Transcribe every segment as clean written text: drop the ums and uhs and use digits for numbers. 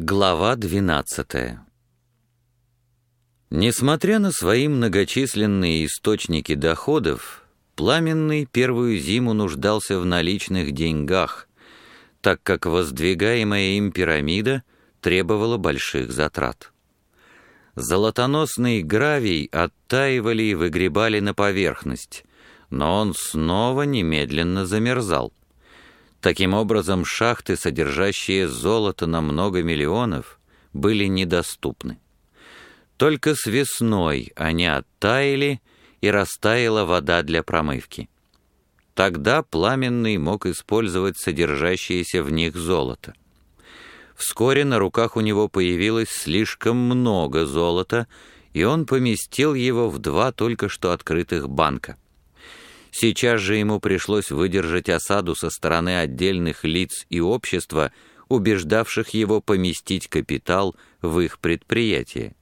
Глава 12. Несмотря на свои многочисленные источники доходов, Пламенный первую зиму нуждался в наличных деньгах, так как воздвигаемая им пирамида требовала больших затрат. Золотоносный гравий оттаивали и выгребали на поверхность, но он снова немедленно замерзал. Таким образом, шахты, содержащие золото на много миллионов, были недоступны. Только с весной они оттаяли, и растаяла вода для промывки. Тогда Пламенный мог использовать содержащееся в них золото. Вскоре на руках у него появилось слишком много золота, и он поместил его в 2 только что открытых банка. Сейчас же ему пришлось выдержать осаду со стороны отдельных лиц и общества, убеждавших его поместить капитал в их предприятие.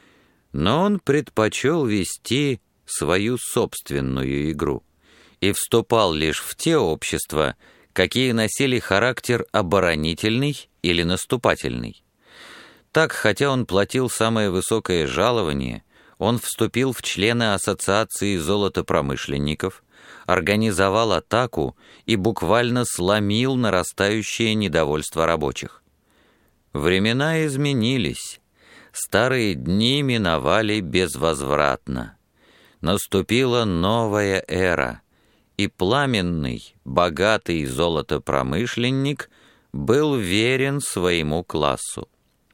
Но он предпочел вести свою собственную игру и вступал лишь в те общества, какие носили характер оборонительный или наступательный. Так, хотя он платил самое высокое жалование, он вступил в члены ассоциации золотопромышленников, организовал атаку и буквально сломил нарастающее недовольство рабочих. Времена изменились, старые дни миновали безвозвратно. Наступила новая эра, и Пламенный, богатый золотопромышленник, был верен своему классу.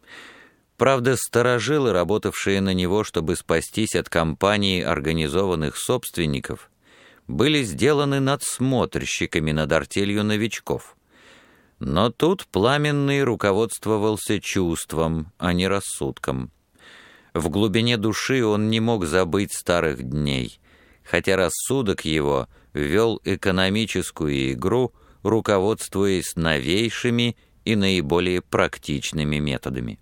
Правда, старожилы, работавшие на него, чтобы спастись от компании организованных собственников, были сделаны надсмотрщиками над артелью новичков. Но тут Пламенный руководствовался чувством, а не рассудком. В глубине души он не мог забыть старых дней, хотя рассудок его вел экономическую игру, руководствуясь новейшими и наиболее практичными методами.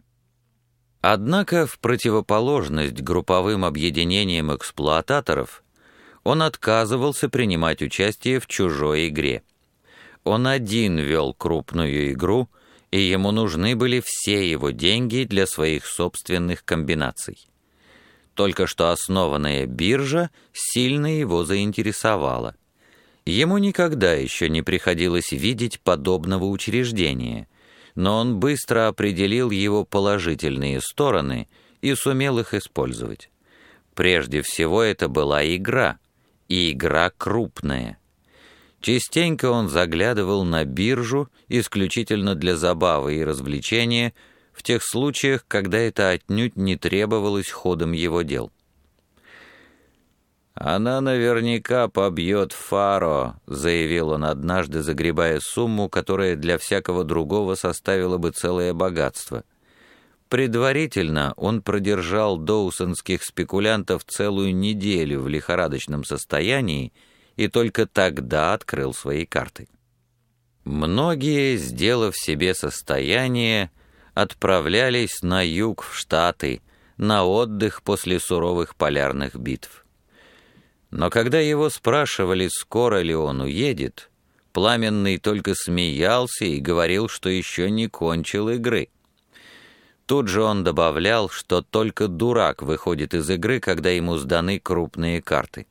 Однако в противоположность групповым объединениям эксплуататоров он отказывался принимать участие в чужой игре. Он один вел крупную игру, и ему нужны были все его деньги для своих собственных комбинаций. Только что основанная биржа сильно его заинтересовала. Ему никогда еще не приходилось видеть подобного учреждения, но он быстро определил его положительные стороны и сумел их использовать. Прежде всего, это была игра, и игра крупная. Частенько он заглядывал на биржу исключительно для забавы и развлечения, в тех случаях, когда это отнюдь не требовалось ходом его дел. «Она наверняка побьет Фаро», — заявил он однажды, загребая сумму, которая для всякого другого составила бы целое богатство. Предварительно он продержал доусонских спекулянтов целую неделю в лихорадочном состоянии и только тогда открыл свои карты. Многие, сделав себе состояние, отправлялись на юг в Штаты, на отдых после суровых полярных битв. Но когда его спрашивали, скоро ли он уедет, Пламенный только смеялся и говорил, что еще не кончил игры. Тут же он добавлял, что только дурак выходит из игры, когда ему сданы крупные карты.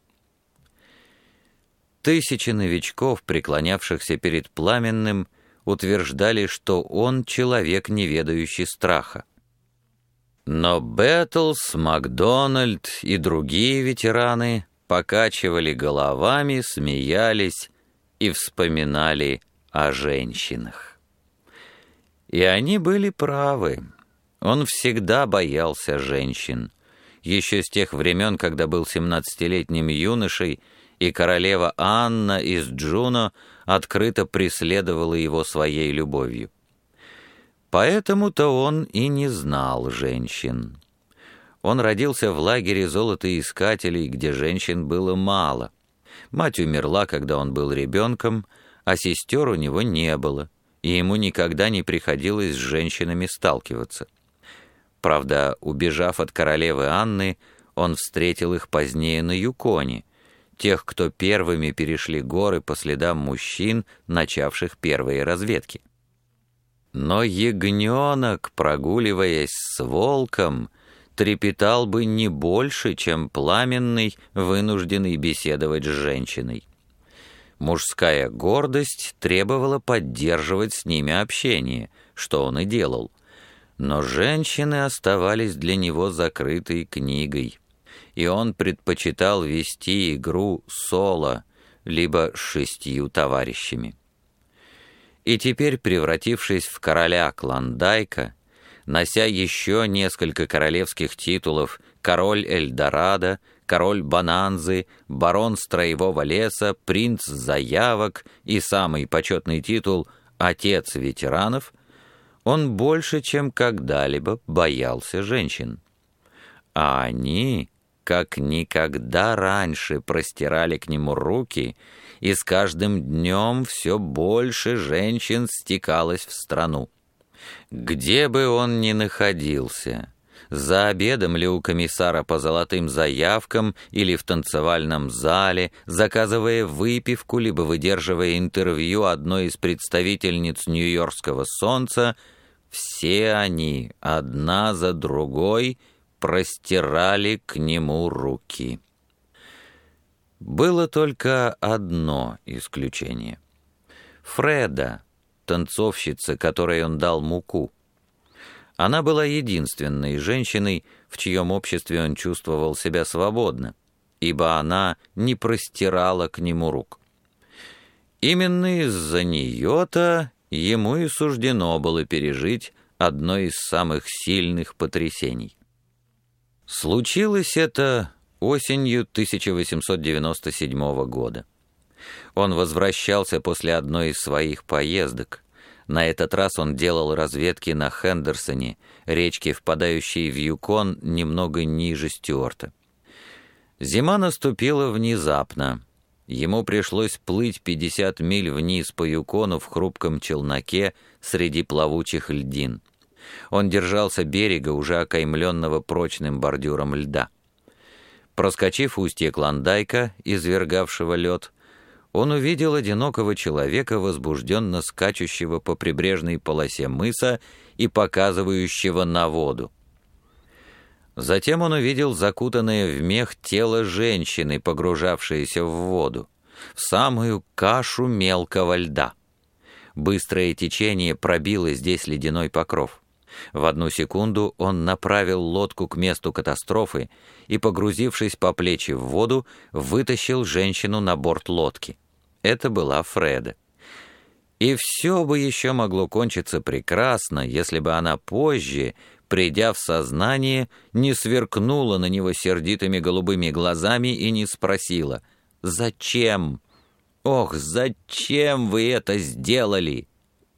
Тысячи новичков, преклонявшихся перед Пламенным, утверждали, что он человек, не ведающий страха. Но Бэттлс, Макдональд и другие ветераны покачивали головами, смеялись и вспоминали о женщинах. И они были правы. Он всегда боялся женщин. Еще с тех времен, когда был 17-летним юношей, и королева Анна из Джуно открыто преследовала его своей любовью. Поэтому-то он и не знал женщин. Он родился в лагере золотоискателей, где женщин было мало. Мать умерла, когда он был ребенком, а сестер у него не было, и ему никогда не приходилось с женщинами сталкиваться. Правда, убежав от королевы Анны, он встретил их позднее на Юконе, тех, кто первыми перешли горы по следам мужчин, начавших первые разведки. Но ягненок, прогуливаясь с волком, трепетал бы не больше, чем пламенный, вынужденный беседовать с женщиной. Мужская гордость требовала поддерживать с ними общение, что он и делал. Но женщины оставались для него закрытой книгой, и он предпочитал вести игру соло, либо с 6 товарищами. И теперь, превратившись в короля Клондайка, нося еще несколько королевских титулов «Король Эльдорадо», «Король Бананзы», «Барон Строевого леса», «Принц Заявок» и самый почетный титул «Отец ветеранов», он больше, чем когда-либо боялся женщин. А они, как никогда раньше, простирали к нему руки, и с каждым днем все больше женщин стекалось в страну. Где бы он ни находился, за обедом ли у комиссара по золотым заявкам или в танцевальном зале, заказывая выпивку, либо выдерживая интервью одной из представительниц Нью-Йоркского солнца, все они, одна за другой, простирали к нему руки. Было только одно исключение. Фреда, танцовщица, которой он дал муку. Она была единственной женщиной, в чьем обществе он чувствовал себя свободно, ибо она не простирала к нему рук. Именно из-за нее-то ему и суждено было пережить одно из самых сильных потрясений. Случилось это осенью 1897 года. Он возвращался после одной из своих поездок. На этот раз он делал разведки на Хендерсоне, речке, впадающей в Юкон немного ниже Стюарта. Зима наступила внезапно. Ему пришлось плыть 50 миль вниз по Юкону в хрупком челноке среди плавучих льдин. Он держался берега, уже окаймленного прочным бордюром льда. Проскочив устье Клондайка, извергавшего лед, он увидел одинокого человека, возбужденно скачущего по прибрежной полосе мыса и показывающего на воду. Затем он увидел закутанное в мех тело женщины, погружавшееся в воду, в самую кашу мелкого льда. Быстрое течение пробило здесь ледяной покров. В одну секунду он направил лодку к месту катастрофы и, погрузившись по плечи в воду, вытащил женщину на борт лодки. Это была Фреда. И все бы еще могло кончиться прекрасно, если бы она позже, придя в сознание, не сверкнула на него сердитыми голубыми глазами и не спросила: «Зачем? Ох, зачем вы это сделали?»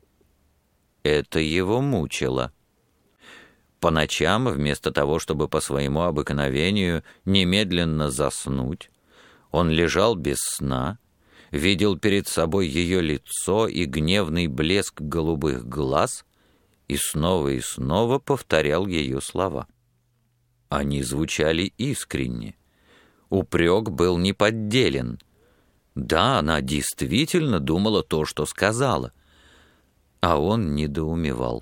Это его мучило. По ночам, вместо того, чтобы по своему обыкновению немедленно заснуть, он лежал без сна, видел перед собой ее лицо и гневный блеск голубых глаз и снова повторял ее слова. Они звучали искренне. Упрек был неподделен. Да, она действительно думала то, что сказала, а он недоумевал.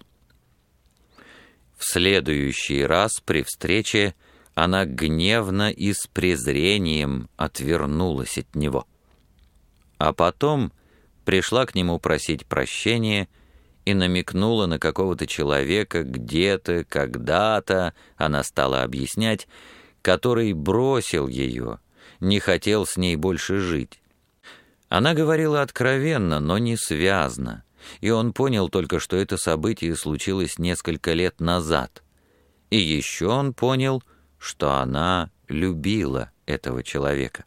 В следующий раз при встрече она гневно и с презрением отвернулась от него. А потом пришла к нему просить прощения и намекнула на какого-то человека где-то, когда-то, она стала объяснять, который бросил ее, не хотел с ней больше жить. Она говорила откровенно, но не связно, и он понял только, что это событие случилось несколько лет назад. И еще он понял, что она любила этого человека.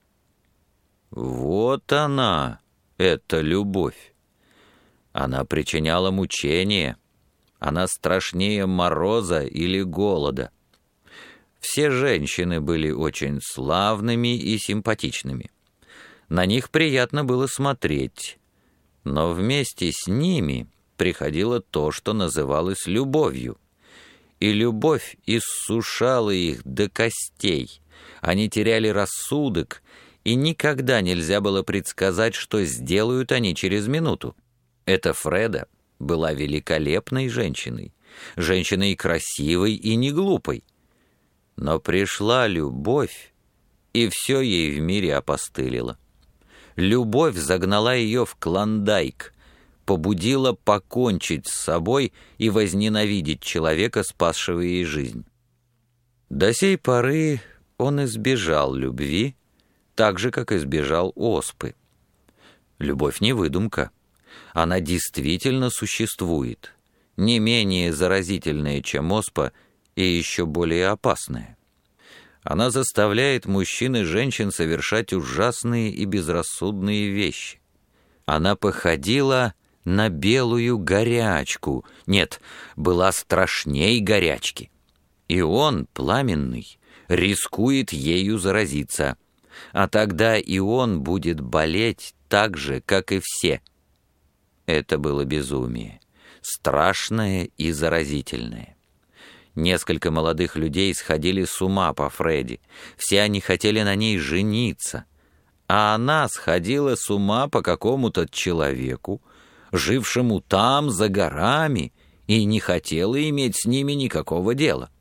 Вот она, эта любовь. Она причиняла мучения. Она страшнее мороза или голода. Все женщины были очень славными и симпатичными. На них приятно было смотреть. Но вместе с ними приходило то, что называлось любовью. И любовь иссушала их до костей. Они теряли рассудок, и никогда нельзя было предсказать, что сделают они через минуту. Эта Фреда была великолепной женщиной, женщиной красивой и не глупой. Но пришла любовь, и все ей в мире опостылило. Любовь загнала ее в Клондайк, побудила покончить с собой и возненавидеть человека, спасшего ей жизнь. До сей поры он избежал любви, так же, как избежал оспы. Любовь не выдумка. Она действительно существует, не менее заразительная, чем оспа, и еще более опасная. Она заставляет мужчин и женщин совершать ужасные и безрассудные вещи. Она походила на белую горячку, нет, была страшней горячки. И он, пламенный, рискует ею заразиться, а тогда и он будет болеть так же, как и все. Это было безумие, страшное и заразительное. Несколько молодых людей сходили с ума по Фредди, все они хотели на ней жениться, а она сходила с ума по какому-то человеку, жившему там, за горами, и не хотела иметь с ними никакого дела.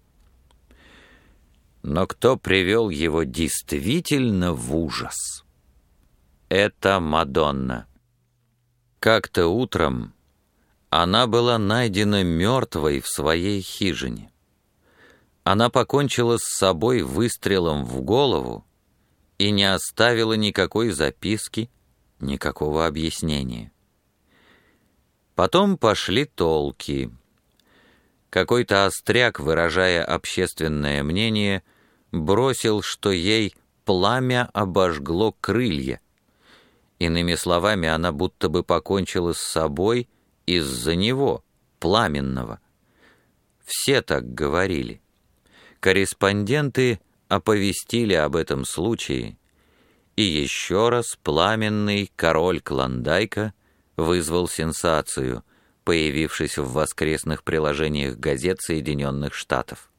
Но кто привел его действительно в ужас? Это Мадонна. Как-то утром она была найдена мертвой в своей хижине. Она покончила с собой выстрелом в голову и не оставила никакой записки, никакого объяснения. Потом пошли толки. Какой-то остряк, выражая общественное мнение, бросил, что ей пламя обожгло крылья. Иными словами, она будто бы покончила с собой из-за него, пламенного. Все так говорили. Корреспонденты оповестили об этом случае, и еще раз пламенный король Клондайка вызвал сенсацию, появившись в воскресных приложениях газет Соединенных Штатов.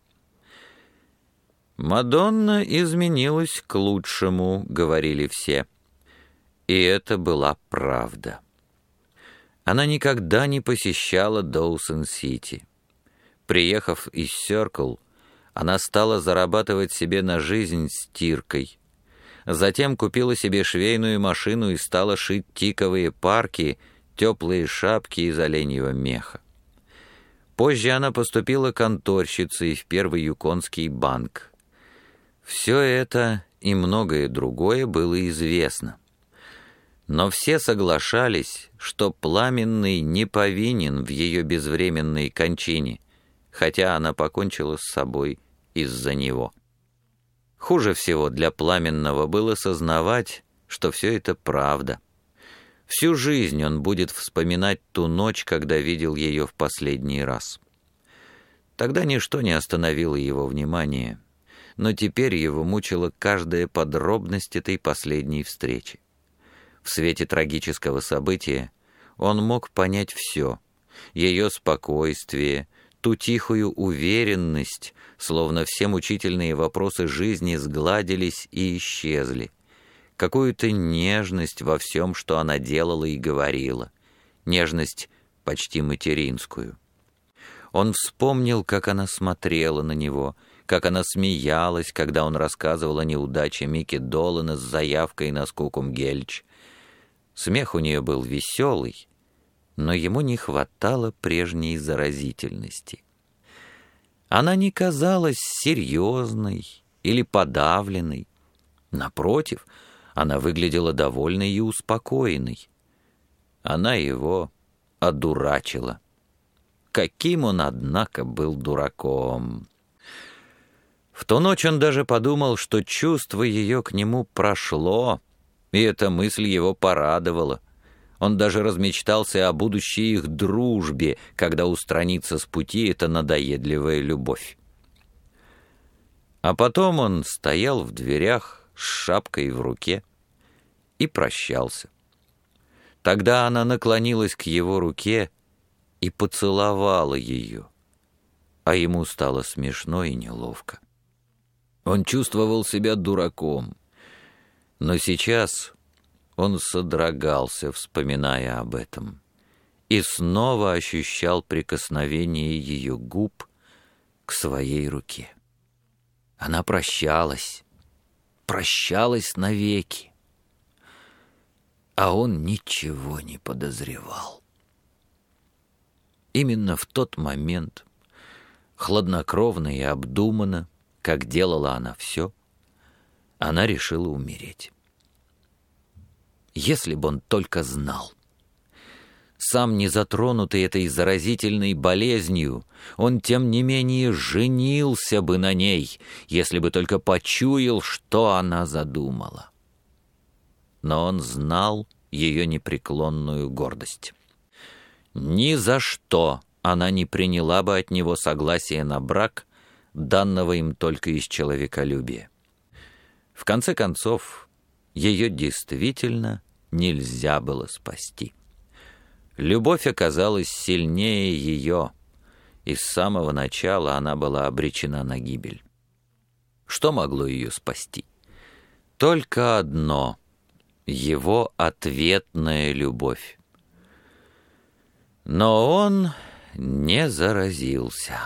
«Мадонна изменилась к лучшему», — говорили все. И это была правда. Она никогда не посещала Доусон-Сити. Приехав из Сёркл, она стала зарабатывать себе на жизнь стиркой. Затем купила себе швейную машину и стала шить тиковые парки, теплые шапки из оленьего меха. Позже она поступила конторщицей в Первый Юконский банк. Все это и многое другое было известно. Но все соглашались, что Пламенный не повинен в ее безвременной кончине, хотя она покончила с собой из-за него. Хуже всего для Пламенного было сознавать, что все это правда. Всю жизнь он будет вспоминать ту ночь, когда видел ее в последний раз. Тогда ничто не остановило его внимания, но теперь его мучила каждая подробность этой последней встречи. В свете трагического события он мог понять все: ее спокойствие, ту тихую уверенность, словно все мучительные вопросы жизни сгладились и исчезли, какую-то нежность во всем, что она делала и говорила, нежность почти материнскую. Он вспомнил, как она смотрела на него, как она смеялась, когда он рассказывал о неудаче Микки Долана с заявкой на Скукум-Гельч. Смех у нее был веселый, но ему не хватало прежней заразительности. Она не казалась серьезной или подавленной. Напротив, она выглядела довольной и успокоенной. Она его одурачила. Каким он, однако, был дураком! В ту ночь он даже подумал, что чувство ее к нему прошло, и эта мысль его порадовала. Он даже размечтался о будущей их дружбе, когда устранится с пути эта надоедливая любовь. А потом он стоял в дверях с шапкой в руке и прощался. Тогда она наклонилась к его руке и поцеловала ее, а ему стало смешно и неловко. Он чувствовал себя дураком, но сейчас он содрогался, вспоминая об этом, и снова ощущал прикосновение ее губ к своей руке. Она прощалась навеки, а он ничего не подозревал. Именно в тот момент, хладнокровно и обдуманно, как делала она все, она решила умереть. Если бы он только знал. Сам не затронутый этой заразительной болезнью, он, тем не менее, женился бы на ней, если бы только почуял, что она задумала. Но он знал ее непреклонную гордость. Ни за что она не приняла бы от него согласия на брак, данного им только из человеколюбия. В конце концов, ее действительно нельзя было спасти. Любовь оказалась сильнее ее, и с самого начала она была обречена на гибель. Что могло ее спасти? Только одно — его ответная любовь. Но он не заразился.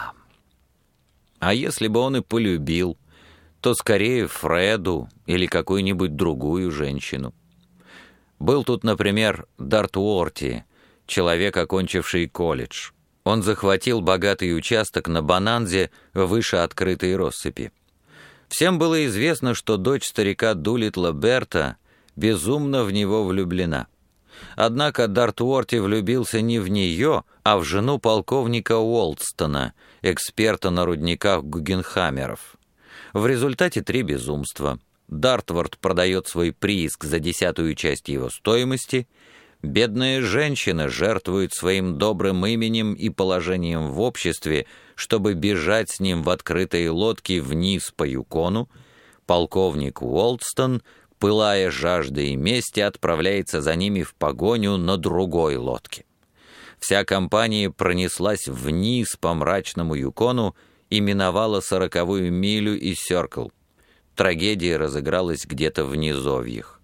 А если бы он и полюбил, то скорее Фреду или какую-нибудь другую женщину. Был тут, например, Дарт Уорти, человек, окончивший колледж. Он захватил богатый участок на Бонанзе выше открытой россыпи. Всем было известно, что дочь старика Дулиттла Берта безумно в него влюблена. Однако Дарт Уорти влюбился не в нее, а в жену полковника Уолстона, эксперта на рудниках Гугенхаммеров. В результате 3 безумства. Дартвард продает свой прииск за 10-ую часть его стоимости, бедная женщина жертвует своим добрым именем и положением в обществе, чтобы бежать с ним в открытой лодке вниз по Юкону, полковник Уолстон, пылая жаждой мести, отправляется за ними в погоню на другой лодке. Вся компания пронеслась вниз по мрачному Юкону и миновала 40-ю милю и Сёркл. Трагедия разыгралась где-то в низовьях.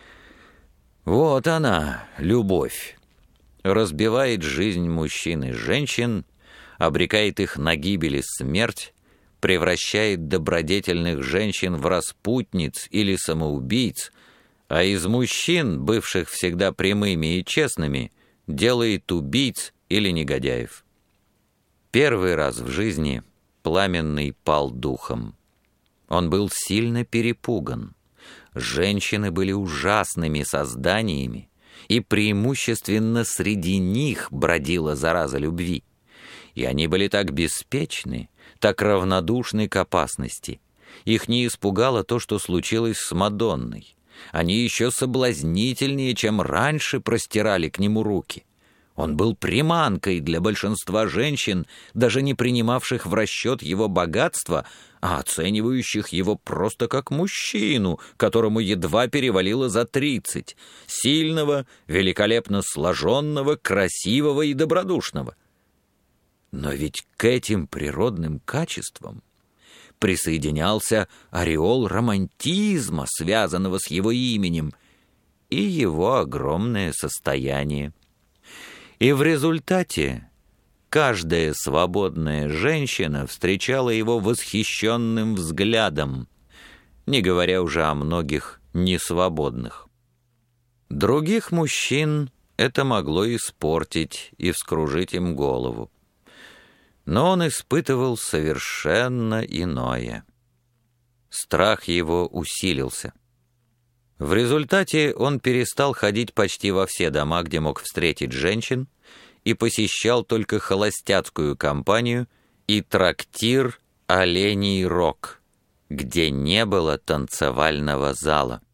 Вот она, любовь. Разбивает жизнь мужчин и женщин, обрекает их на гибель и смерть, превращает добродетельных женщин в распутниц или самоубийц, а из мужчин, бывших всегда прямыми и честными, делает убийц или негодяев. Первый раз в жизни Пламенный пал духом. Он был сильно перепуган. Женщины были ужасными созданиями, и преимущественно среди них бродила зараза любви. И они были так беспечны, так равнодушны к опасности. Их не испугало то, что случилось с Мадонной. Они еще соблазнительнее, чем раньше, простирали к нему руки. Он был приманкой для большинства женщин, даже не принимавших в расчет его богатство, а оценивающих его просто как мужчину, которому едва перевалило за 30, сильного, великолепно сложенного, красивого и добродушного. Но ведь к этим природным качествам присоединялся ореол романтизма, связанного с его именем, и его огромное состояние. И в результате каждая свободная женщина встречала его восхищенным взглядом, не говоря уже о многих несвободных. Других мужчин это могло испортить и вскружить им голову. Но он испытывал совершенно иное. Страх его усилился. В результате он перестал ходить почти во все дома, где мог встретить женщин, и посещал только холостяцкую компанию и трактир «Оленей Рог», где не было танцевального зала.